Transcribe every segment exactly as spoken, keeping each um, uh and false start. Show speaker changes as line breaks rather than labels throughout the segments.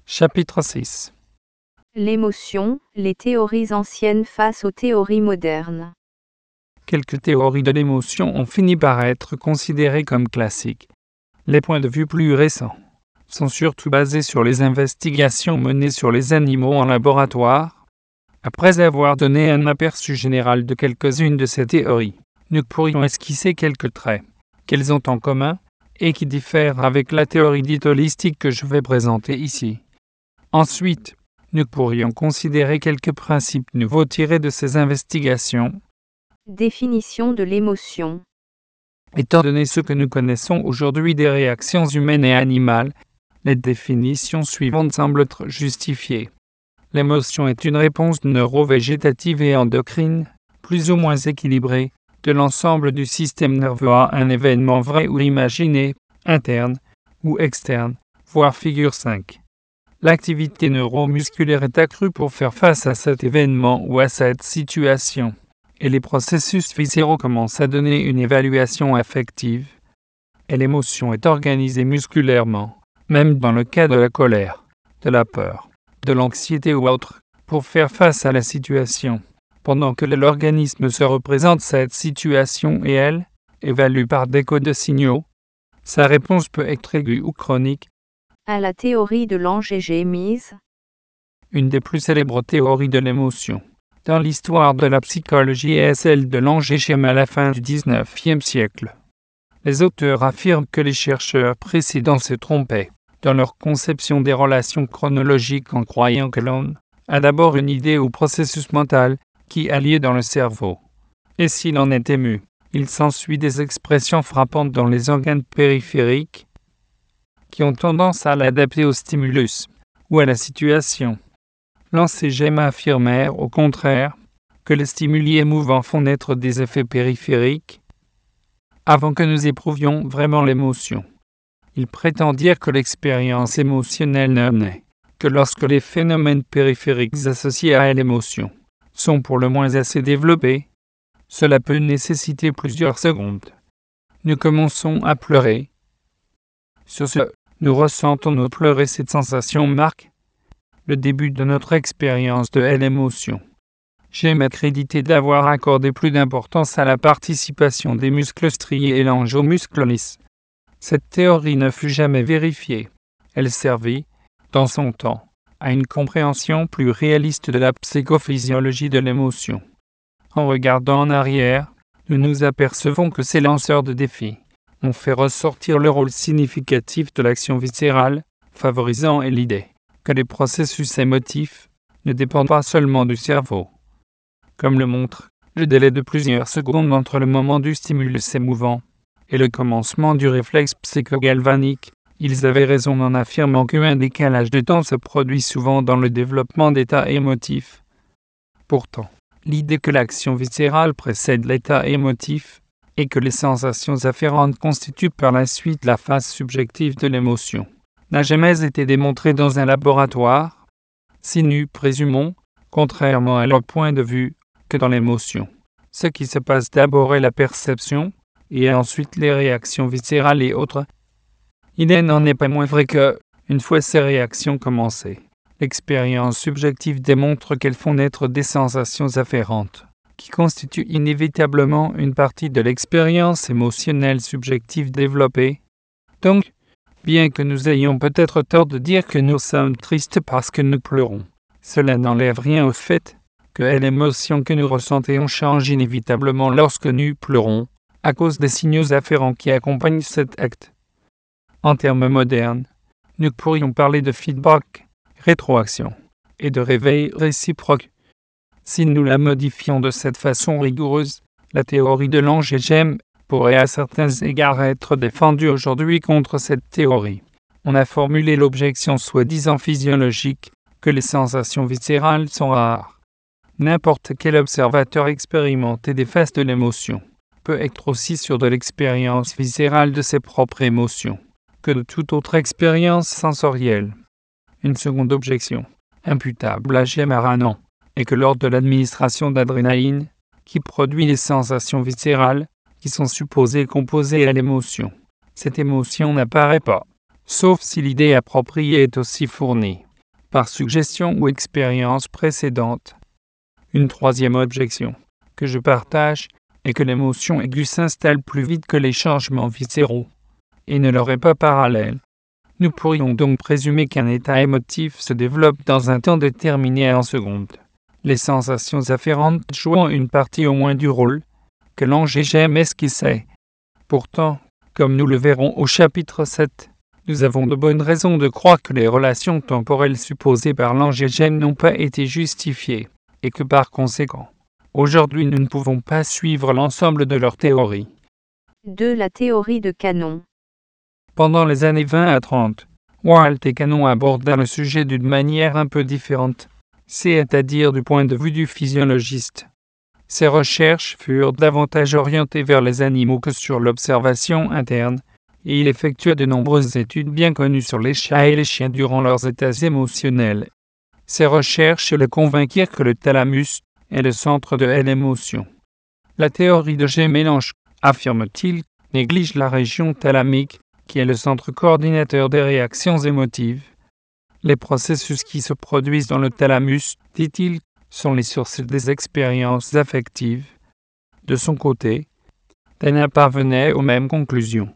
Chapitre six.
L'émotion, les théories anciennes face aux théories modernes.
Quelques théories de l'émotion ont fini par être considérées comme classiques. Les points de vue plus récents sont surtout basés sur les investigations menées sur les animaux en laboratoire. Après avoir donné un aperçu général de quelques-unes de ces théories, nous pourrions esquisser quelques traits qu'elles ont en commun et qui diffèrent avec la théorie dite holistique que je vais présenter ici. Ensuite, nous pourrions considérer quelques principes nouveaux tirés de ces investigations.
Définition de l'émotion.
Étant donné ce que nous connaissons aujourd'hui des réactions humaines et animales, les définitions suivantes semblent être justifiées. L'émotion est une réponse neurovégétative et endocrine, plus ou moins équilibrée, de l'ensemble du système nerveux à un événement vrai ou imaginé, interne ou externe, voire figure cinq. L'activité neuromusculaire est accrue pour faire face à cet événement ou à cette situation, et les processus viscéraux commencent à donner une évaluation affective, et l'émotion est organisée musculairement, même dans le cas de la colère, de la peur, de l'anxiété ou autre, pour faire face à la situation, pendant que l'organisme se représente cette situation et elle, évalue par des codes de signaux. Sa réponse peut être aiguë ou chronique.
À la théorie de l'angégé mise.
Une des plus célèbres théories de l'émotion dans l'histoire de la psychologie est celle de l'angégème à la fin du dix-neuvième siècle. Les auteurs affirment que les chercheurs précédents se trompaient dans leur conception des relations chronologiques en croyant que l'on a d'abord une idée ou processus mental qui a lieu dans le cerveau. Et s'il en est ému, il s'ensuit des expressions frappantes dans les organes périphériques qui ont tendance à l'adapter au stimulus ou à la situation. L'angégème affirmèrent au contraire que les stimuli émouvants font naître des effets périphériques avant que nous éprouvions vraiment l'émotion. Ils prétendirent que l'expérience émotionnelle ne naît que lorsque les phénomènes périphériques associés à l'émotion sont pour le moins assez développés. Cela peut nécessiter plusieurs secondes. Nous commençons à pleurer. Sur ce, nous ressentons nos pleurs et cette sensation marque le début de notre expérience de l'émotion. J'aime être crédité d'avoir accordé plus d'importance à la participation des muscles striés et l'angio muscularis. Cette théorie ne fut jamais vérifiée. Elle servit, dans son temps, à une compréhension plus réaliste de la psychophysiologie de l'émotion. En regardant en arrière, nous nous apercevons que ces lanceurs de défis ont fait ressortir le rôle significatif de l'action viscérale, favorisant l'idée que les processus émotifs ne dépendent pas seulement du cerveau. Comme le montre le délai de plusieurs secondes entre le moment du stimulus émouvant et le commencement du réflexe psychogalvanique, ils avaient raison en affirmant qu'un décalage de temps se produit souvent dans le développement d'états émotifs. Pourtant, l'idée que l'action viscérale précède l'état émotif et que les sensations afférentes constituent par la suite la phase subjective de l'émotion n'a jamais été démontrée dans un laboratoire, si nous présumons, contrairement à leur point de vue, que dans l'émotion, ce qui se passe d'abord est la perception, et ensuite les réactions viscérales et autres. Il n'en est pas moins vrai que, une fois ces réactions commencées, l'expérience subjective démontre qu'elles font naître des sensations afférentes, qui constituent inévitablement une partie de l'expérience émotionnelle subjective développée. Donc, bien que nous ayons peut-être tort de dire que nous sommes tristes parce que nous pleurons, cela n'enlève rien au fait que l'émotion que nous ressentons change inévitablement lorsque nous pleurons, à cause des signaux afférents qui accompagnent cet acte. En termes modernes, nous pourrions parler de feedback, rétroaction, et de réveil réciproque. Si nous la modifions de cette façon rigoureuse, la théorie de l'angégème pourrait à certains égards être défendue aujourd'hui contre cette théorie. On a formulé l'objection soi-disant physiologique que les sensations viscérales sont rares. N'importe quel observateur expérimenté des phases de l'émotion peut être aussi sûr de l'expérience viscérale de ses propres émotions que de toute autre expérience sensorielle. Une seconde objection, imputable à Gemaran, est que lors de l'administration d'adrénaline, qui produit les sensations viscérales, qui sont supposées composer à l'émotion, cette émotion n'apparaît pas, sauf si l'idée appropriée est aussi fournie. par suggestion ou expérience précédente. Une troisième objection, que je partage, est que l'émotion aiguë s'installe plus vite que les changements viscéraux, et ne leur est pas parallèle. Nous pourrions donc présumer qu'un état émotif se développe dans un temps déterminé en secondes, les sensations afférentes jouant une partie au moins du rôle que l'angégème esquissait. Pourtant, comme nous le verrons au chapitre sept, nous avons de bonnes raisons de croire que les relations temporelles supposées par l'angégème n'ont pas été justifiées, et que par conséquent, aujourd'hui nous ne pouvons pas suivre l'ensemble de leur théorie.
deux. La théorie de Canon.
Pendant les années vingt à trente, Walt et Canon abordèrent le sujet d'une manière un peu différente, c'est-à-dire du point de vue du physiologiste. Ses recherches furent davantage orientées vers les animaux que sur l'observation interne, et il effectua de nombreuses études bien connues sur les chats et les chiens durant leurs états émotionnels. Ces recherches le convainquirent que le thalamus est le centre de l'émotion. La théorie de G. Mélange, affirme-t-il, néglige la région thalamique, qui est le centre coordinateur des réactions émotives. Les processus qui se produisent dans le thalamus, dit-il, sont les sources des expériences affectives. De son côté, Dana parvenait aux mêmes conclusions.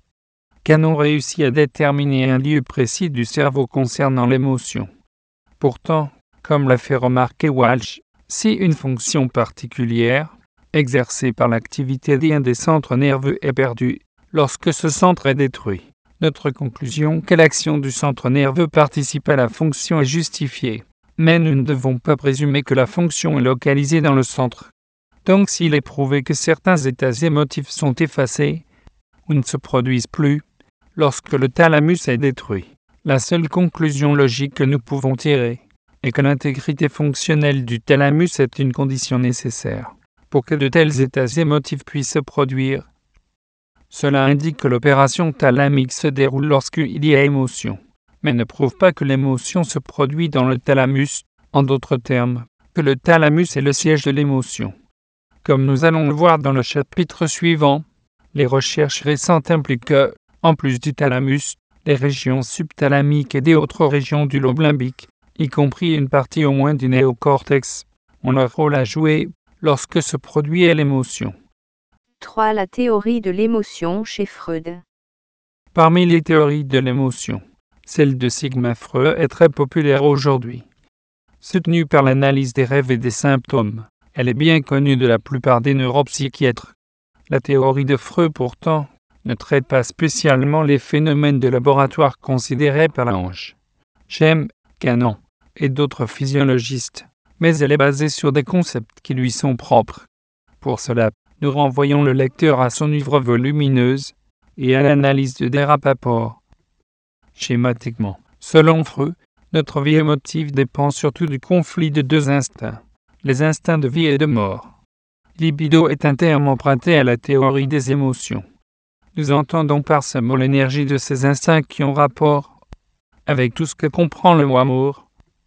Canon réussit à déterminer un lieu précis du cerveau concernant l'émotion. Pourtant, comme l'a fait remarquer Walsh, si une fonction particulière, exercée par l'activité d'un des centres nerveux est perdue, lorsque ce centre est détruit, notre conclusion que l'action du centre nerveux participe à la fonction est justifiée. Mais nous ne devons pas présumer que la fonction est localisée dans le centre. Donc s'il est prouvé que certains états émotifs sont effacés, ou ne se produisent plus, lorsque le thalamus est détruit, la seule conclusion logique que nous pouvons tirer est que l'intégrité fonctionnelle du thalamus est une condition nécessaire pour que de tels états émotifs puissent se produire. Cela indique que l'opération thalamique se déroule lorsqu'il y a émotion, mais ne prouve pas que l'émotion se produit dans le thalamus, en d'autres termes, que le thalamus est le siège de l'émotion. Comme nous allons le voir dans le chapitre suivant, les recherches récentes impliquent que, en plus du thalamus, les régions subthalamiques et des autres régions du lobe limbique, y compris une partie au moins du néocortex, ont leur rôle à jouer lorsque se produit l'émotion.
trois. La théorie de l'émotion chez Freud.
Parmi les théories de l'émotion, celle de Sigmund Freud est très populaire aujourd'hui. Soutenue par l'analyse des rêves et des symptômes, elle est bien connue de la plupart des neuropsychiatres. La théorie de Freud, pourtant, ne traite pas spécialement les phénomènes de laboratoire considérés par Lange, Gem, Canon et d'autres physiologistes, mais elle est basée sur des concepts qui lui sont propres. Pour cela, nous renvoyons le lecteur à son œuvre volumineuse et à l'analyse de De Rappaport. Schématiquement, selon Freud, notre vie émotive dépend surtout du conflit de deux instincts, les instincts de vie et de mort. Libido est un terme emprunté à la théorie des émotions. Nous entendons par ce mot l'énergie de ces instincts qui ont rapport avec tout ce que comprend le mot amour.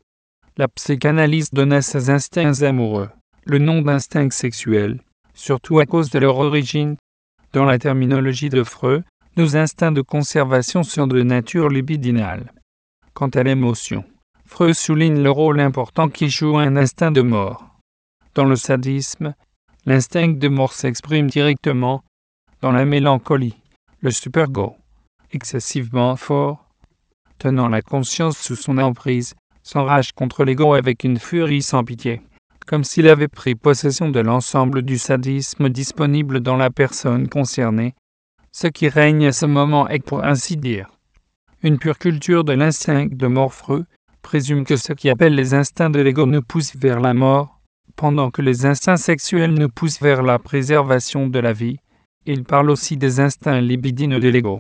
La psychanalyse donne à ces instincts amoureux le nom d'instincts sexuels, surtout à cause de leur origine. Dans la terminologie de Freud, nos instincts de conservation sont de nature libidinale. Quant à l'émotion, Freud souligne le rôle important qui joue un instinct de mort. Dans le sadisme, l'instinct de mort s'exprime directement dans la mélancolie, le supergo, excessivement fort, tenant la conscience sous son emprise, s'enrage contre l'ego avec une furie sans pitié, comme s'il avait pris possession de l'ensemble du sadisme disponible dans la personne concernée. Ce qui règne à ce moment est, pour ainsi dire, une pure culture de l'instinct de mort. Freud présume que ce qui appelle les instincts de l'ego nous pousse vers la mort, pendant que les instincts sexuels nous poussent vers la préservation de la vie. Il parle aussi des instincts libidineux de l'ego.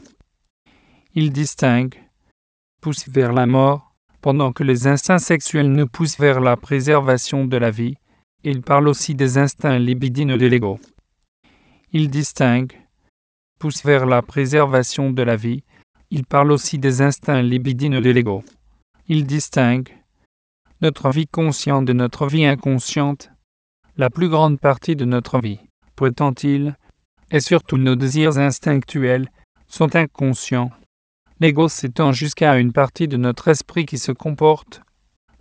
Il distingue, pousse vers la mort, pendant que les instincts sexuels nous poussent vers la préservation de la vie. Il parle aussi des instincts libidineux de l'ego. Il distingue, pousse vers la préservation de la vie. Il parle aussi des instincts libidineux de l'ego. Il distingue notre vie consciente de notre vie inconsciente. La plus grande partie de notre vie, prétend-il, et surtout nos désirs instinctuels, sont inconscients. L'ego s'étend jusqu'à une partie de notre esprit qui se comporte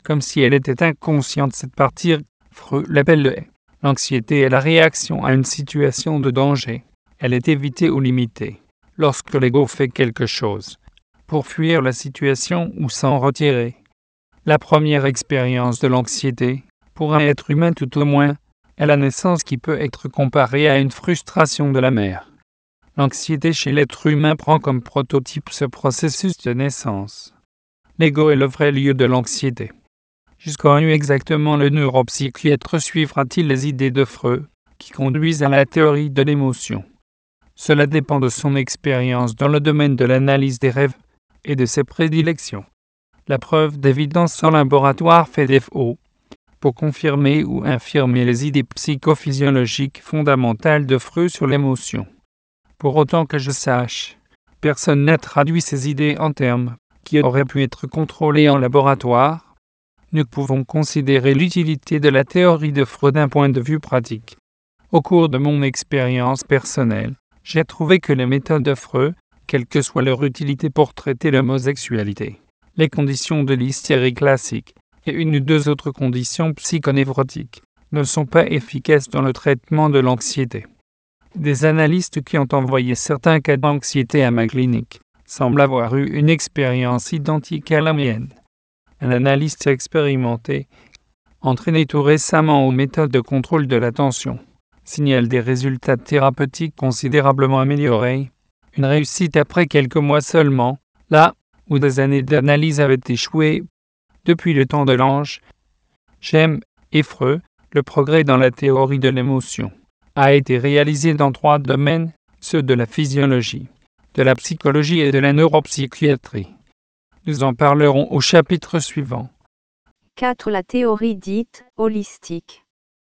comme si elle était inconsciente. Cette partie, Freud l'appelle l'anxiété est la réaction à une situation de danger. Elle est évitée ou limitée. Lorsque l'ego fait quelque chose pour fuir la situation ou s'en retirer. La première expérience de l'anxiété, pour un être humain tout au moins, est la naissance qui peut être comparée à une frustration de la mère. L'anxiété chez l'être humain prend comme prototype ce processus de naissance. L'ego est le vrai lieu de l'anxiété. Jusqu'à où exactement le neuropsychiatre suivra-t-il les idées de Freud, qui conduisent à la théorie de l'émotion? Cela dépend de son expérience dans le domaine de l'analyse des rêves et de ses prédilections. La preuve d'évidence en laboratoire fait défaut pour confirmer ou infirmer les idées psychophysiologiques fondamentales de Freud sur l'émotion. Pour autant que je sache, personne n'a traduit ces idées en termes qui auraient pu être contrôlés en laboratoire. Nous pouvons considérer l'utilité de la théorie de Freud d'un point de vue pratique. Au cours de mon expérience personnelle, j'ai trouvé que les méthodes de Freud, quelle que soit leur utilité pour traiter l'homosexualité, les conditions de l'hystérie classique et une ou deux autres conditions psychonévrotiques, ne sont pas efficaces dans le traitement de l'anxiété. Des analystes qui ont envoyé certains cas d'anxiété à ma clinique semblent avoir eu une expérience identique à la mienne. Un analyste expérimenté, entraîné tout récemment aux méthodes de contrôle de l'attention, signale des résultats thérapeutiques considérablement améliorés, une réussite après quelques mois seulement, là où des années d'analyse avaient échoué. Depuis le temps de l'ange, j'aime et Freud, le progrès dans la théorie de l'émotion a été réalisé dans trois domaines, ceux de la physiologie, de la psychologie et de la neuropsychiatrie. Nous en parlerons au chapitre suivant.
quatre. La théorie dite holistique.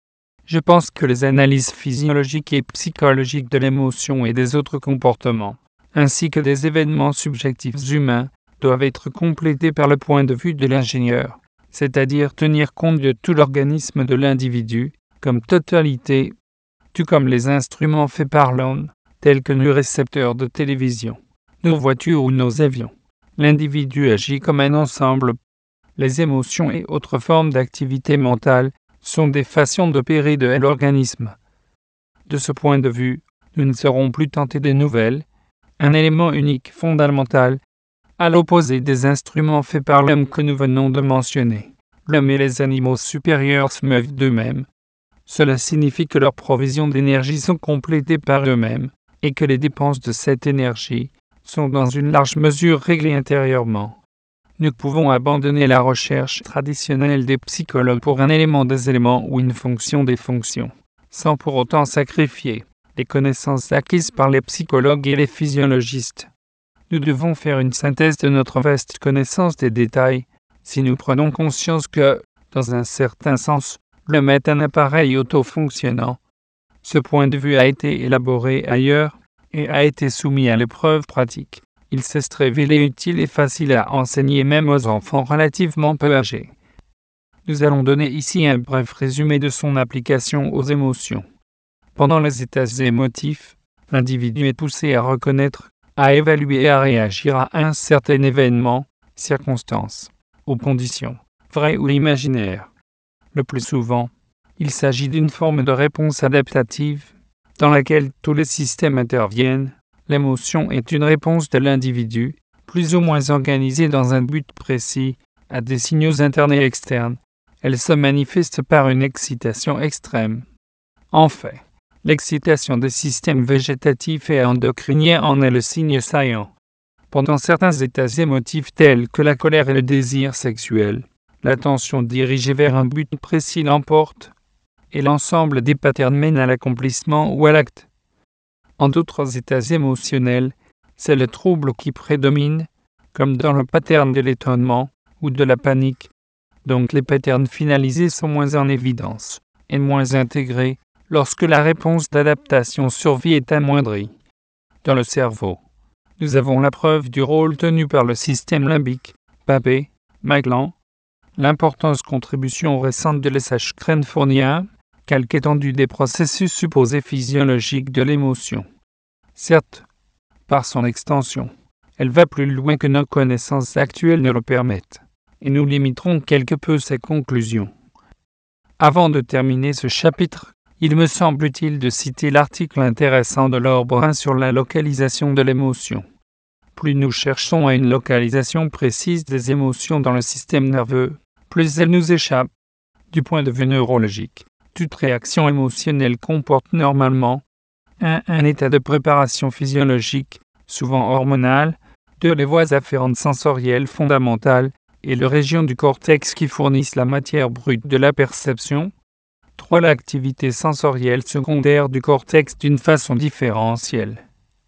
Je pense que les analyses physiologiques et psychologiques de l'émotion et des autres comportements, ainsi que des événements subjectifs humains, doivent être complétées par le point de vue de l'ingénieur, c'est-à-dire tenir compte de tout l'organisme de l'individu, comme totalité, tout comme les instruments faits par l'homme, tels que nos récepteurs de télévision, nos voitures ou nos avions. L'individu agit comme un ensemble. Les émotions et autres formes d'activité mentale sont des façons d'opérer de l'organisme. De ce point de vue, nous ne serons plus tentés de nouvelles, un élément unique fondamental, à l'opposé des instruments faits par l'homme que nous venons de mentionner. L'homme et les animaux supérieurs se meuvent d'eux-mêmes. Cela signifie que leurs provisions d'énergie sont complétées par eux-mêmes, et que les dépenses de cette énergie sont dans une large mesure réglées intérieurement. Nous pouvons abandonner la recherche traditionnelle des psychologues pour un élément des éléments ou une fonction des fonctions, sans pour autant sacrifier les connaissances acquises par les psychologues et les physiologistes. Nous devons faire une synthèse de notre vaste connaissance des détails, si nous prenons conscience que, dans un certain sens, l'homme est un appareil autofonctionnant. Ce point de vue a été élaboré ailleurs et a été soumis à l'épreuve pratique. Il s'est révélé utile et facile à enseigner même aux enfants relativement peu âgés. Nous allons donner ici un bref résumé de son application aux émotions. Pendant les états émotifs, l'individu est poussé à reconnaître, à évaluer et à réagir à un certain événement, circonstance, ou condition, vraie ou imaginaire. Le plus souvent, il s'agit d'une forme de réponse adaptative, dans laquelle tous les systèmes interviennent. L'émotion est une réponse de l'individu, plus ou moins organisée dans un but précis, à des signaux internes et externes. Elle se manifeste par une excitation extrême. En fait, l'excitation des systèmes végétatifs et endocriniens en est le signe saillant. Pendant certains états émotifs tels que la colère et le désir sexuel, l'attention dirigée vers un but précis l'emporte, et l'ensemble des patterns mène à l'accomplissement ou à l'acte. En d'autres états émotionnels, c'est le trouble qui prédomine, comme dans le pattern de l'étonnement ou de la panique. Donc les patterns finalisés sont moins en évidence et moins intégrés lorsque la réponse d'adaptation survie est amoindrie. Dans le cerveau, nous avons la preuve du rôle tenu par le système limbique, Papé, Maglan, l'importance contribution récente de l'S H crâniophonien, calque étendue des processus supposés physiologiques de l'émotion. Certes, par son extension, elle va plus loin que nos connaissances actuelles ne le permettent. et nous limiterons quelque peu ces conclusions. Avant de terminer ce chapitre, il me semble utile de citer l'article intéressant de Laure Brun sur la localisation de l'émotion. Plus nous cherchons à une localisation précise des émotions dans le système nerveux, plus elles nous échappent. Du point de vue neurologique, toute réaction émotionnelle comporte normalement un, un état de préparation physiologique, souvent hormonale, deux les voies afférentes sensorielles fondamentales et les régions du cortex qui fournissent la matière brute de la perception, trois l'activité sensorielle secondaire du cortex d'une façon différentielle,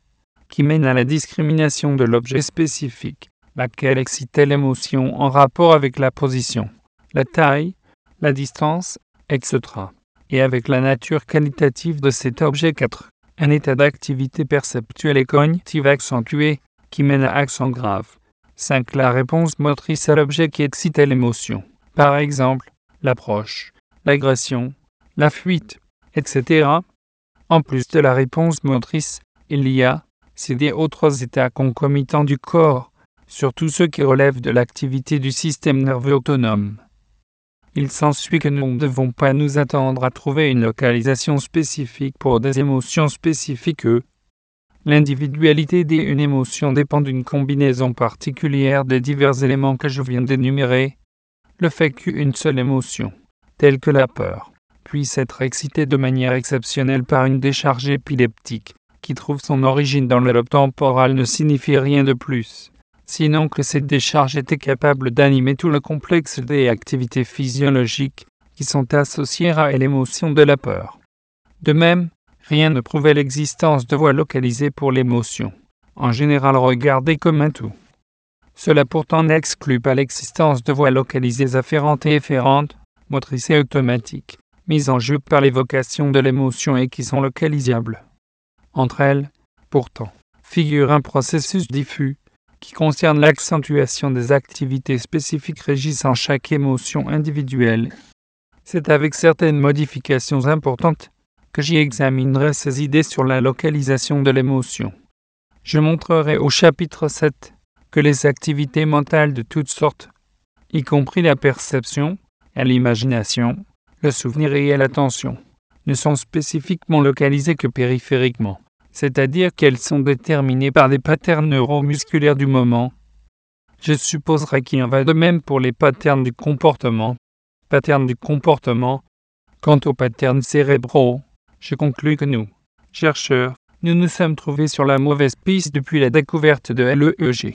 qui mène à la discrimination de l'objet spécifique, laquelle excite l'émotion en rapport avec la position, la taille, la distance, et cetera, et avec la nature qualitative de cet objet. quatre. Un état d'activité perceptuelle et cognitive accentué, qui mène à accent grave. cinq. La réponse motrice à l'objet qui excite l'émotion, par exemple, l'approche, l'agression, la fuite, et cetera. En plus de la réponse motrice, il y a, c'est des autres états concomitants du corps, surtout ceux qui relèvent de l'activité du système nerveux autonome. Il s'ensuit que nous ne devons pas nous attendre à trouver une localisation spécifique pour des émotions spécifiques. L'individualité d'une émotion dépend d'une combinaison particulière des divers éléments que je viens d'énumérer. Le fait qu'une seule émotion, telle que la peur, puisse être excitée de manière exceptionnelle par une décharge épileptique, qui trouve son origine dans le lobe temporal, ne signifie rien de plus, sinon que cette décharge était capable d'animer tout le complexe des activités physiologiques qui sont associées à l'émotion de la peur. De même, rien ne prouvait l'existence de voies localisées pour l'émotion, en général regardée comme un tout. Cela pourtant n'exclut pas l'existence de voies localisées afférentes et efférentes, motrices et automatiques, mises en jeu par l'évocation de l'émotion et qui sont localisables. Entre elles, pourtant, figure un processus diffus, qui concerne l'accentuation des activités spécifiques régissant chaque émotion individuelle. C'est avec certaines modifications importantes que j'y examinerai ces idées sur la localisation de l'émotion. Je montrerai au chapitre sept que les activités mentales de toutes sortes, y compris la perception, et l'imagination, le souvenir et l'attention, ne sont spécifiquement localisées que périphériquement, c'est-à-dire qu'elles sont déterminées par des patterns neuromusculaires du moment. Je supposerai qu'il en va de même pour les patterns du comportement. Patterns du comportement. Quant aux patterns cérébraux, je conclus que nous, chercheurs, nous nous sommes trouvés sur la mauvaise piste depuis la découverte de l'E E G,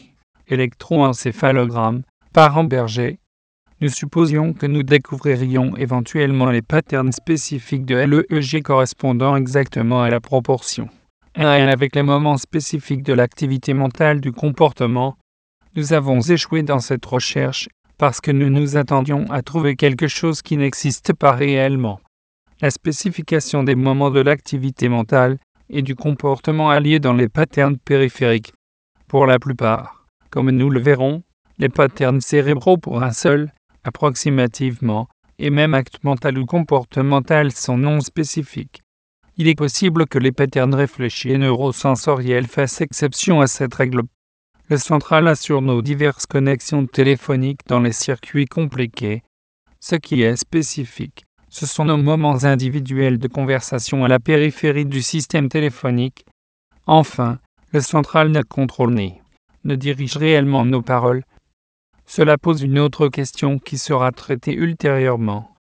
électroencéphalogramme, par Amberger. Nous supposions que nous découvririons éventuellement les patterns spécifiques de l'E E G correspondant exactement à la proportion un à un avec les moments spécifiques de l'activité mentale du comportement. Nous avons échoué dans cette recherche parce que nous nous attendions à trouver quelque chose qui n'existe pas réellement. La spécification des moments de l'activité mentale et du comportement a lieu dans les patterns périphériques. Pour la plupart, comme nous le verrons, les patterns cérébraux pour un seul, approximativement, et même acte mental ou comportemental sont non spécifiques. Il est possible que les patterns réfléchis et neurosensoriels fassent exception à cette règle. Le central assure nos diverses connexions téléphoniques dans les circuits compliqués. Ce qui est spécifique, ce sont nos moments individuels de conversation à la périphérie du système téléphonique. Enfin, le central ne contrôle ni ne dirige réellement nos paroles. Cela pose une autre question qui sera traitée ultérieurement.